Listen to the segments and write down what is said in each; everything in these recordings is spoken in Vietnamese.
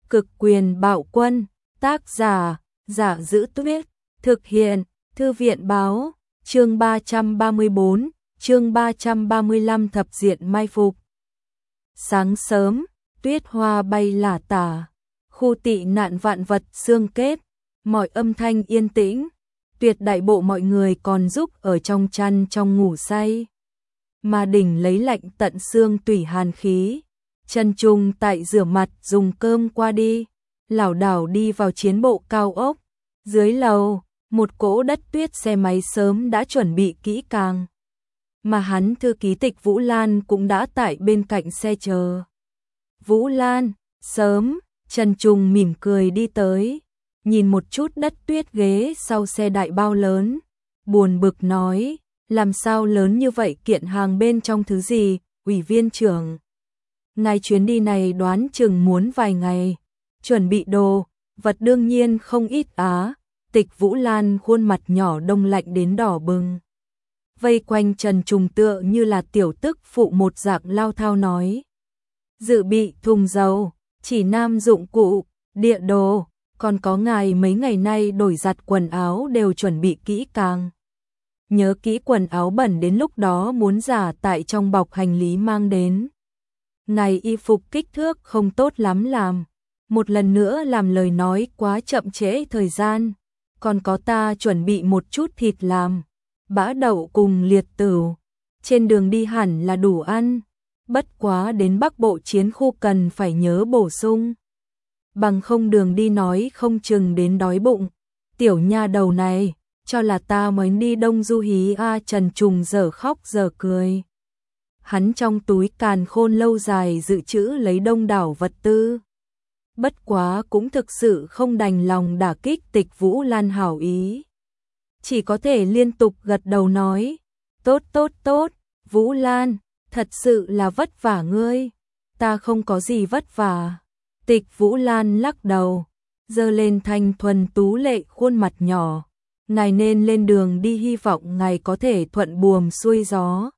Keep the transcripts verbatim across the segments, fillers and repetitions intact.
Cực quyền bạo quân, tác giả, Giả Giữ Tuyết, thực hiện, Thư viện báo, chương ba trăm ba mươi bốn, chương ba trăm ba mươi lăm thập diện mai phục. Sáng sớm, tuyết hoa bay lả tả, khu tị nạn vạn vật xương kết, mọi âm thanh yên tĩnh, tuyệt đại bộ mọi người còn giúp ở trong chăn trong ngủ say. Mà đỉnh lấy lạnh tận xương tủy hàn khí, Trần Trung tại rửa mặt dùng cơm qua đi, lảo đảo đi vào chiến bộ cao ốc, dưới lầu, một cỗ đất tuyết xe máy sớm đã chuẩn bị kỹ càng. Mà hắn thư ký Tịch Vũ Lan cũng đã tại bên cạnh xe chờ. Vũ Lan, sớm, Trần Trung mỉm cười đi tới, nhìn một chút đất tuyết ghế sau xe đại bao lớn, buồn bực nói, làm sao lớn như vậy, kiện hàng bên trong thứ gì, ủy viên trưởng. Ngài chuyến đi này đoán chừng muốn vài ngày, chuẩn bị đồ, vật đương nhiên không ít á. Tịch Vũ Lan khuôn mặt nhỏ đông lạnh đến đỏ bừng. Vây quanh Trần Trung tựa như là tiểu tức phụ một dạng lao thao nói. Dự bị thùng dầu, chỉ nam dụng cụ, địa đồ, còn có ngài mấy ngày nay đổi giặt quần áo đều chuẩn bị kỹ càng. Nhớ kỹ quần áo bẩn đến lúc đó muốn giả tại trong bọc hành lý mang đến. Ngài y phục kích thước không tốt lắm làm. Một lần nữa làm lời nói quá chậm trễ thời gian. Còn có ta chuẩn bị một chút thịt làm, bã đậu cùng liệt tửu. Trên đường đi hẳn là đủ ăn. Bất quá đến Bắc Bộ chiến khu cần phải nhớ bổ sung. Bằng không đường đi nói không chừng đến đói bụng. Tiểu nha đầu này, cho là ta mới đi Đông Du hí a. Trần Trung giờ khóc giờ cười. Hắn trong túi càn khôn lâu dài dự trữ lấy đông đảo vật tư. Bất quá cũng thực sự không đành lòng đả kích Tịch Vũ Lan hảo ý. Chỉ có thể liên tục gật đầu nói, tốt tốt tốt, Vũ Lan, thật sự là vất vả ngươi. Ta không có gì vất vả. Tịch Vũ Lan lắc đầu, giơ lên thanh thuần tú lệ khuôn mặt nhỏ. Ngài nên lên đường đi, hy vọng ngài có thể thuận buồm xuôi gió.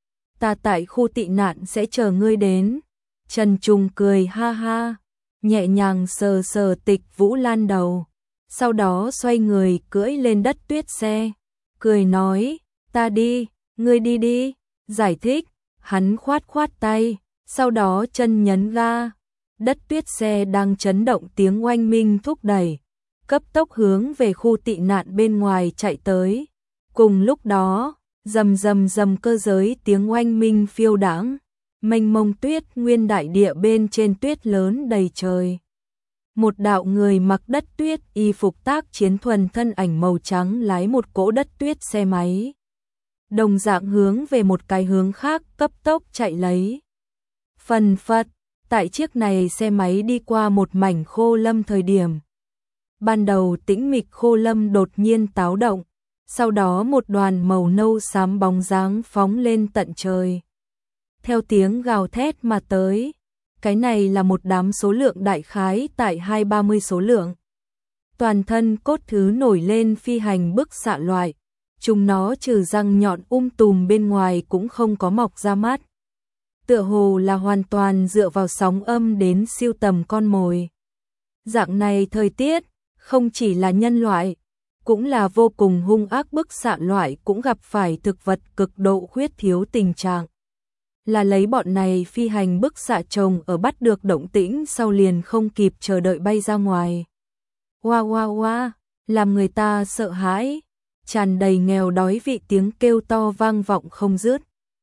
Ta tại khu tị nạn sẽ chờ ngươi đến. Trần Trung cười ha ha, nhẹ nhàng sờ sờ Tịch Vũ Lan đầu, sau đó xoay người cưỡi lên đất tuyết xe, cười nói, ta đi, ngươi đi đi, giải thích, hắn khoát khoát tay, sau đó chân nhấn ga, đất tuyết xe đang chấn động tiếng oanh minh thúc đẩy, cấp tốc hướng về khu tị nạn bên ngoài chạy tới. Cùng lúc đó, rầm rầm rầm cơ giới tiếng oanh minh phiêu đãng, mênh mông tuyết nguyên đại địa bên trên tuyết lớn đầy trời. Một đạo người mặc đất tuyết y phục tác chiến thuần thân ảnh màu trắng lái một cỗ đất tuyết xe máy. Đồng dạng hướng về một cái hướng khác cấp tốc chạy lấy. Phần phật, tại chiếc này xe máy đi qua một mảnh khô lâm thời điểm. Ban đầu tĩnh mịch khô lâm đột nhiên táo động, sau đó một đoàn màu nâu xám bóng dáng phóng lên tận trời. Theo tiếng gào thét mà tới, cái này là một đám số lượng đại khái tại hai ba mươi số lượng. Toàn thân cốt thứ nổi lên phi hành bức xạ loại, chúng nó trừ răng nhọn um tùm bên ngoài cũng không có mọc ra mắt. Tựa hồ là hoàn toàn dựa vào sóng âm đến siêu tầm con mồi. Dạng này thời tiết, không chỉ là nhân loại, cũng là vô cùng hung ác, bức xạ loại cũng gặp phải thực vật cực độ khuyết thiếu tình trạng. Là lấy bọn này phi hành bức xạ trồng ở bắt được động tĩnh sau liền không kịp chờ đợi bay ra ngoài. Oa oa oa, làm người ta sợ hãi, tràn đầy nghèo đói vị tiếng kêu to vang vọng không dứt.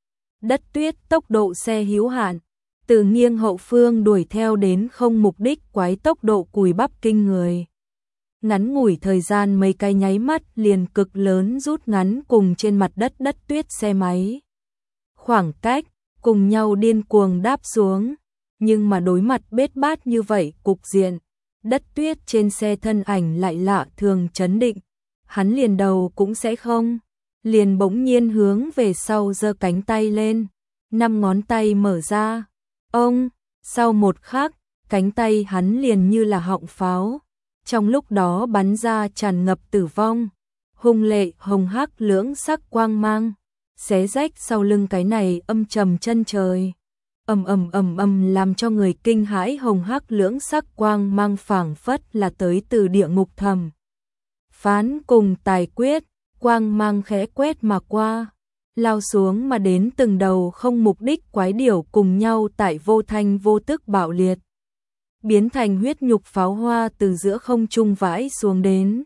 Đất tuyết tốc độ xe hữu hạn, từ nghiêng hậu phương đuổi theo đến không mục đích quái tốc độ cùi bắp kinh người. Ngắn ngủi thời gian mấy cái nháy mắt liền cực lớn rút ngắn cùng trên mặt đất đất tuyết xe máy. Khoảng cách, cùng nhau điên cuồng đáp xuống, nhưng mà đối mặt bết bát như vậy cục diện, đất tuyết trên xe thân ảnh lại lạ thường chấn định, hắn liền đầu cũng sẽ không, liền bỗng nhiên hướng về sau giơ cánh tay lên, năm ngón tay mở ra, ông, sau một khắc, cánh tay hắn liền như là họng pháo, trong lúc đó bắn ra tràn ngập tử vong, hung lệ hồng hắc lưỡng sắc quang mang. Xé rách sau lưng cái này âm trầm chân trời. ầm ầm ầm ầm làm cho người kinh hãi, hồng hắc lưỡng sắc quang mang phảng phất là tới từ địa ngục thầm. Phán cùng tài quyết, quang mang khẽ quét mà qua, lao xuống mà đến từng đầu không mục đích quái điểu cùng nhau tại vô thanh vô tức bạo liệt, biến thành huyết nhục pháo hoa từ giữa không trung vãi xuống đến.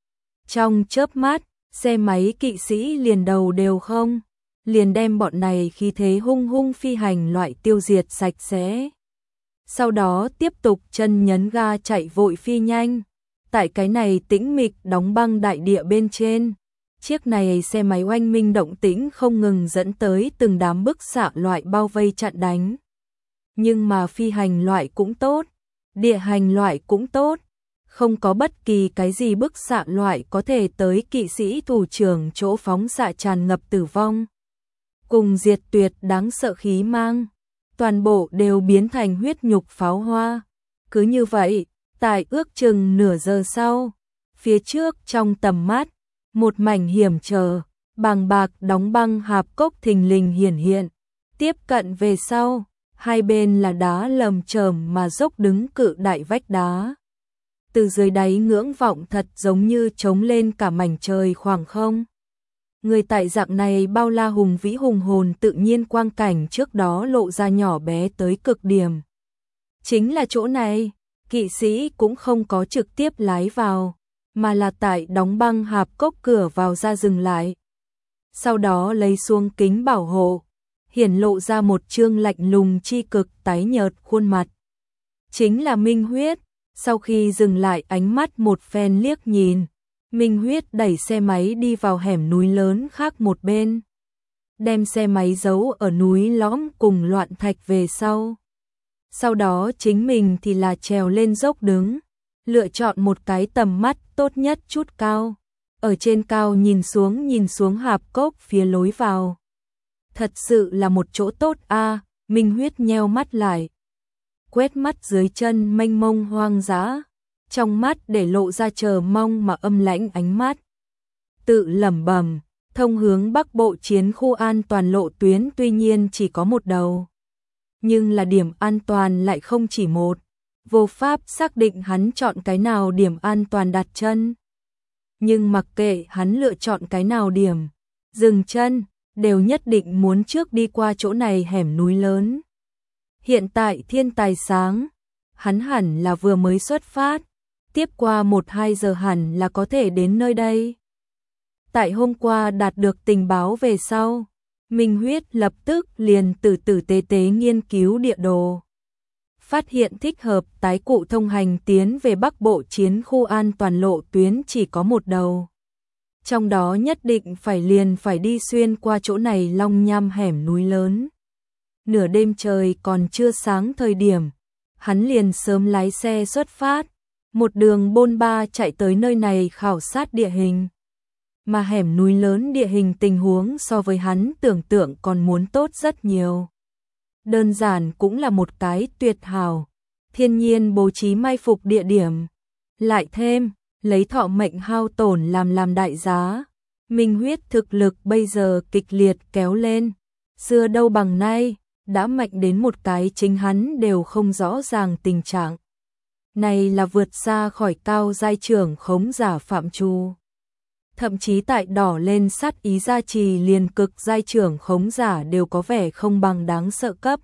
Trong chớp mắt, xe máy kỵ sĩ liền đầu đều không, liền đem bọn này khí thế hung hung phi hành loại tiêu diệt sạch sẽ. Sau đó tiếp tục chân nhấn ga chạy vội phi nhanh. Tại cái này tĩnh mịch đóng băng đại địa bên trên, chiếc này xe máy oanh minh động tĩnh không ngừng dẫn tới từng đám bức xạ loại bao vây chặn đánh. Nhưng mà phi hành loại cũng tốt, địa hành loại cũng tốt, không có bất kỳ cái gì bức xạ loại có thể tới kỵ sĩ thủ trưởng chỗ phóng xạ tràn ngập tử vong. Cùng diệt tuyệt đáng sợ khí mang, toàn bộ đều biến thành huyết nhục pháo hoa. Cứ như vậy, tại ước chừng nửa giờ sau, phía trước trong tầm mắt, một mảnh hiểm trở, bàng bạc đóng băng hạp cốc thình lình hiển hiện. Tiếp cận về sau, hai bên là đá lầm chởm mà dốc đứng cự đại vách đá. Từ dưới đáy ngưỡng vọng thật giống như trống lên cả mảnh trời khoảng không. Người tại dạng này bao la hùng vĩ hùng hồn tự nhiên quang cảnh trước đó lộ ra nhỏ bé tới cực điểm. Chính là chỗ này, kỵ sĩ cũng không có trực tiếp lái vào, mà là tại đóng băng hạp cốc cửa vào ra dừng lại. Sau đó lấy xuống kính bảo hộ, hiển lộ ra một trương lạnh lùng chi cực tái nhợt khuôn mặt. Chính là Minh Huyết. Sau khi dừng lại ánh mắt một phen liếc nhìn, Minh Huyết đẩy xe máy đi vào hẻm núi lớn khác một bên, đem xe máy giấu ở núi lõm cùng loạn thạch về sau. Sau đó chính mình thì là trèo lên dốc đứng, lựa chọn một cái tầm mắt tốt nhất chút cao, ở trên cao nhìn xuống nhìn xuống hạp cốc phía lối vào. Thật sự là một chỗ tốt a. À, Minh Huyết nheo mắt lại, quét mắt dưới chân mênh mông hoang dã, trong mắt để lộ ra chờ mong mà âm lãnh ánh mắt. Tự lẩm bẩm, thông hướng Bắc Bộ chiến khu an toàn lộ tuyến tuy nhiên chỉ có một đầu, nhưng là điểm an toàn lại không chỉ một, vô pháp xác định hắn chọn cái nào điểm an toàn đặt chân. Nhưng mặc kệ hắn lựa chọn cái nào điểm dừng chân, đều nhất định muốn trước đi qua chỗ này hẻm núi lớn. Hiện tại thiên tài sáng, hắn hẳn là vừa mới xuất phát, tiếp qua một hai giờ hẳn là có thể đến nơi đây. Tại hôm qua đạt được tình báo về sau, Minh Huyết lập tức liền từ từ tế tế nghiên cứu địa đồ. Phát hiện thích hợp tái cụ thông hành tiến về Bắc Bộ chiến khu an toàn lộ tuyến chỉ có một đầu. Trong đó nhất định phải liền phải đi xuyên qua chỗ này long nham hẻm núi lớn. Nửa đêm trời còn chưa sáng thời điểm, hắn liền sớm lái xe xuất phát, một đường bôn ba chạy tới nơi này khảo sát địa hình. Mà hẻm núi lớn địa hình tình huống so với hắn tưởng tượng còn muốn tốt rất nhiều. Đơn giản cũng là một cái tuyệt hảo, thiên nhiên bố trí mai phục địa điểm. Lại thêm, lấy thọ mệnh hao tổn làm làm đại giá, Minh Huyết thực lực bây giờ kịch liệt kéo lên, xưa đâu bằng nay, đã mạnh đến một cái chính hắn đều không rõ ràng tình trạng. Này là vượt xa khỏi cao giai trưởng khống giả phạm trù. Thậm chí tại đỏ lên sát ý gia trì liền cực giai trưởng khống giả đều có vẻ không bằng đáng sợ cấp.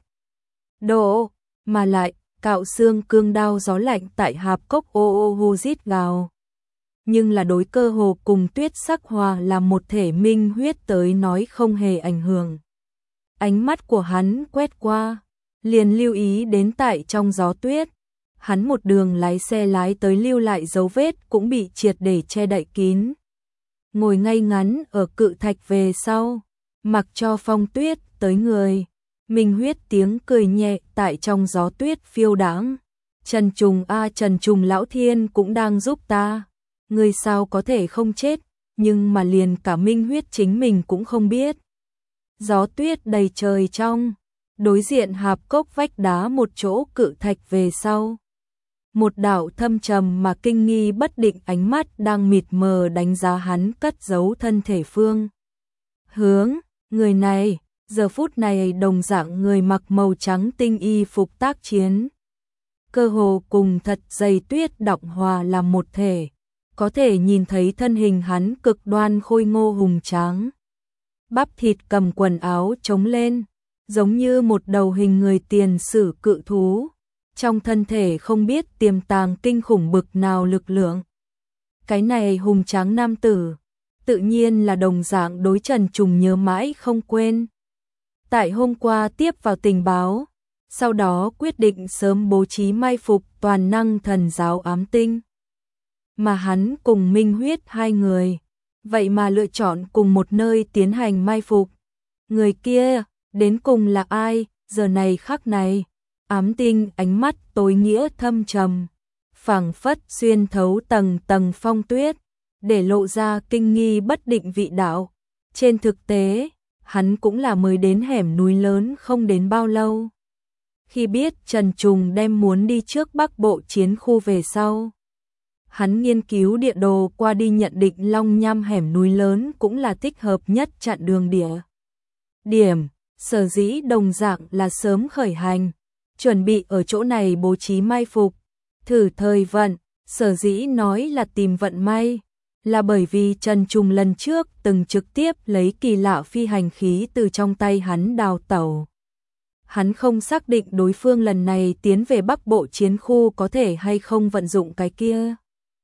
Độ, mà lại, cạo xương cương đao gió lạnh tại hạp cốc ô ô hô rít gào. Nhưng là đối cơ hồ cùng tuyết sắc hòa là một thể Minh Huyết tới nói không hề ảnh hưởng. Ánh mắt của hắn quét qua, liền lưu ý đến tại trong gió tuyết. Hắn một đường lái xe lái tới lưu lại dấu vết cũng bị triệt để che đậy kín. Ngồi ngay ngắn ở cự thạch về sau, mặc cho phong tuyết tới người. Minh Huyết tiếng cười nhẹ tại trong gió tuyết phiêu đãng. Trần Trùng a Trần Trùng lão thiên cũng đang giúp ta. Người sao có thể không chết, nhưng mà liền cả Minh Huyết chính mình cũng không biết. Gió tuyết đầy trời trong, đối diện hạp cốc vách đá một chỗ cự thạch về sau. Một đạo thâm trầm mà kinh nghi bất định ánh mắt đang mịt mờ đánh giá hắn cất giấu thân thể phương. Hướng, người này, giờ phút này đồng dạng người mặc màu trắng tinh y phục tác chiến. Cơ hồ cùng thật dày tuyết đọng hòa làm một thể, có thể nhìn thấy thân hình hắn cực đoan khôi ngô hùng tráng. Bắp thịt cầm quần áo trống lên, giống như một đầu hình người tiền sử cự thú, trong thân thể không biết tiềm tàng kinh khủng bực nào lực lượng. Cái này hùng tráng nam tử, tự nhiên là đồng dạng đối Trần Trùng nhớ mãi không quên. Tại hôm qua tiếp vào tình báo, sau đó quyết định sớm bố trí mai phục toàn năng thần giáo ám tinh. Mà hắn cùng Minh Huyết hai người, vậy mà lựa chọn cùng một nơi tiến hành mai phục. Người kia, đến cùng là ai, giờ này khắc này, ám tinh ánh mắt tối nghĩa thâm trầm, phảng phất xuyên thấu tầng tầng phong tuyết, để lộ ra kinh nghi bất định vị đạo. Trên thực tế, hắn cũng là mới đến hẻm núi lớn không đến bao lâu. Khi biết Trần Trùng đem muốn đi trước Bắc Bộ chiến khu về sau, hắn nghiên cứu địa đồ qua đi nhận định Long Nham hẻm núi lớn cũng là thích hợp nhất chặn đường địa. Điểm, sở dĩ đồng dạng là sớm khởi hành, chuẩn bị ở chỗ này bố trí mai phục, thử thời vận, sở dĩ nói là tìm vận may, là bởi vì Trần Trùng lần trước từng trực tiếp lấy kỳ lạ phi hành khí từ trong tay hắn đào tẩu. Hắn không xác định đối phương lần này tiến về Bắc Bộ chiến khu có thể hay không vận dụng cái kia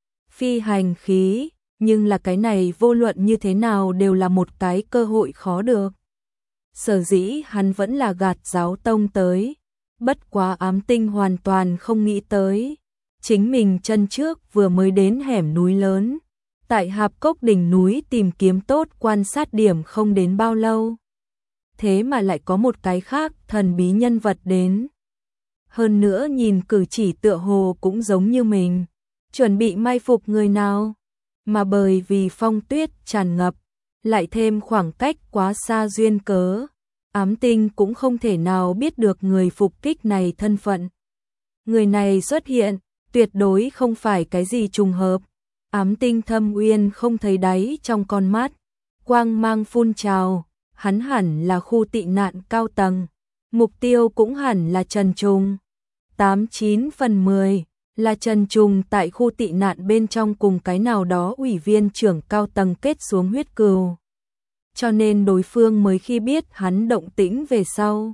phi hành khí, nhưng là cái này vô luận như thế nào đều là một cái cơ hội khó được. Sở dĩ hắn vẫn là gạt giáo tông tới, bất quá ám tinh hoàn toàn không nghĩ tới. Chính mình chân trước vừa mới đến hẻm núi lớn, tại Hạp Cốc đỉnh núi tìm kiếm tốt quan sát điểm không đến bao lâu. Thế mà lại có một cái khác thần bí nhân vật đến. Hơn nữa nhìn cử chỉ tựa hồ cũng giống như mình, chuẩn bị mai phục người nào. Mà bởi vì phong tuyết tràn ngập, lại thêm khoảng cách quá xa duyên cớ, ám tinh cũng không thể nào biết được người phục kích này thân phận. Người này xuất hiện, tuyệt đối không phải cái gì trùng hợp. Ám tinh thâm uyên không thấy đáy trong con mắt, quang mang phun trào, hắn hẳn là khu tị nạn cao tầng, mục tiêu cũng hẳn là Trần Trùng. tám chín phần mười là Trần Trùng tại khu tị nạn bên trong cùng cái nào đó ủy viên trưởng cao tầng kết xuống huyết cừu. Cho nên đối phương mới khi biết hắn động tĩnh về sau,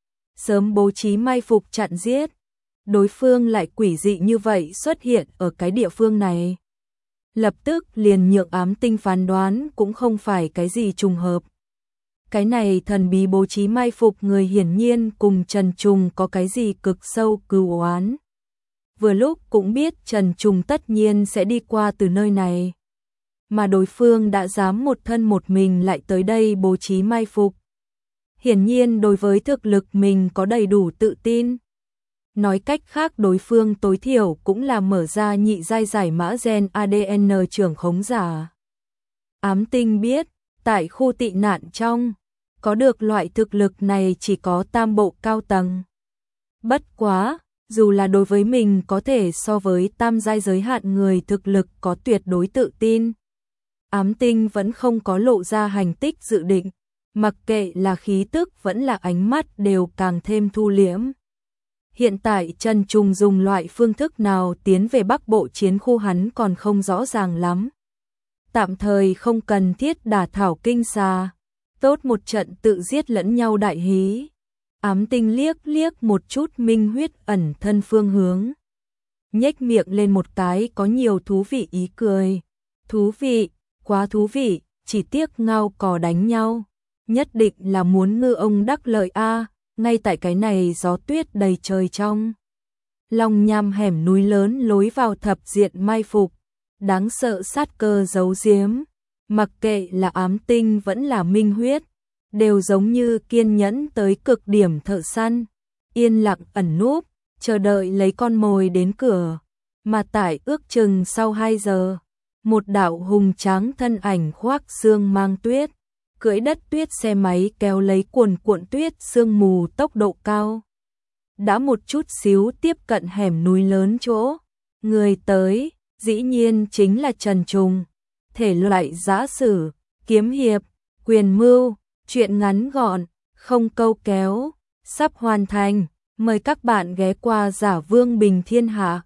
sớm bố trí mai phục chặn giết. Đối phương lại quỷ dị như vậy xuất hiện ở cái địa phương này, lập tức liền nhượng ám tinh phán đoán cũng không phải cái gì trùng hợp. Cái này thần bí bố trí mai phục người hiển nhiên cùng Trần Trùng có cái gì cực sâu cừu oán. Vừa lúc cũng biết Trần Trùng tất nhiên sẽ đi qua từ nơi này, mà đối phương đã dám một thân một mình lại tới đây bố trí mai phục. Hiển nhiên đối với thực lực mình có đầy đủ tự tin. Nói cách khác đối phương tối thiểu cũng là mở ra nhị giai giải mã gen a đê en trưởng khống giả. Ám tinh biết, tại khu tị nạn trong, có được loại thực lực này chỉ có tam bộ cao tầng. Bất quá, dù là đối với mình có thể so với tam giai giới hạn người thực lực có tuyệt đối tự tin, ám tinh vẫn không có lộ ra hành tích dự định, mặc kệ là khí tức vẫn là ánh mắt đều càng thêm thu liễm. Hiện tại Trần Trùng dùng loại phương thức nào tiến về Bắc Bộ chiến khu hắn còn không rõ ràng lắm. Tạm thời không cần thiết đả thảo kinh xà, tốt một trận tự giết lẫn nhau đại hí. Ám tinh liếc liếc một chút Minh Huyết ẩn thân phương hướng, nhếch miệng lên một cái có nhiều thú vị ý cười. Thú vị, quá thú vị, chỉ tiếc ngao cò đánh nhau, nhất định là muốn ngư ông đắc lợi a. Ngay tại cái này gió tuyết đầy trời trong Long Nham hẻm núi lớn lối vào thập diện mai phục, đáng sợ sát cơ giấu giếm, mặc kệ là ám tinh vẫn là Minh Huyết, đều giống như kiên nhẫn tới cực điểm thợ săn, yên lặng ẩn núp, chờ đợi lấy con mồi đến cửa. Mà tại ước chừng sau hai giờ, một đạo hùng tráng thân ảnh khoác xương mang tuyết, cưỡi đất tuyết xe máy kéo lấy cuồn cuộn tuyết sương mù tốc độ cao, đã một chút xíu tiếp cận hẻm núi lớn chỗ. Người tới, dĩ nhiên chính là Trần Trùng. Thể loại giã sử, kiếm hiệp, quyền mưu, truyện ngắn gọn, không câu kéo, sắp hoàn thành. Mời các bạn ghé qua Giả Vương Bình Thiên Hạ.